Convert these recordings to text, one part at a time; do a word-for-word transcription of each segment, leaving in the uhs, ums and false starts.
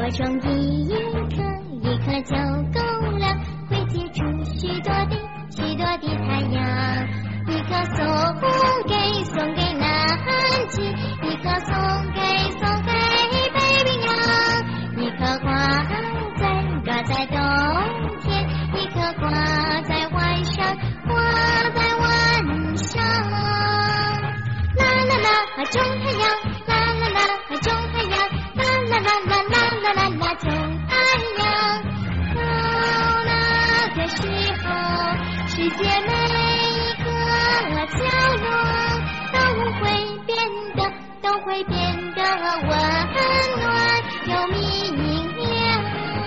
播种一颗一颗就够了，会结出许多的许多的太阳。一颗送给送给南极，一颗送给送给北冰洋。一颗挂在挂在冬天，一颗挂在晚上挂在晚上。啦啦啦，种太阳，啦啦啦，种太阳，啦啦啦啦啦啦啦啦，种太阳。到那个时候，世界每一个角落都会变得都会变得温暖又明亮。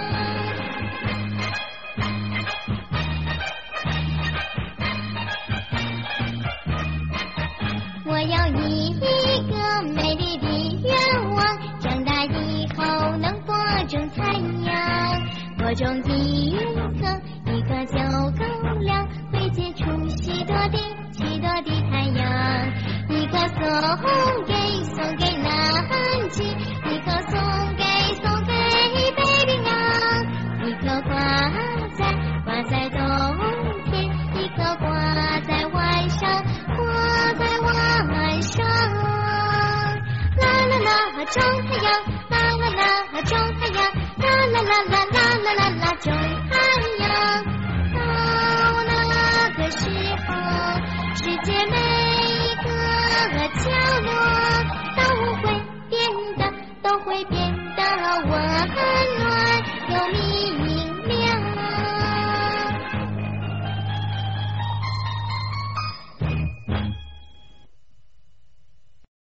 我有一个美丽的愿望，长大以后能播种太阳。播种一颗一颗就够了，会结出许多的许多的太阳。一颗送给送给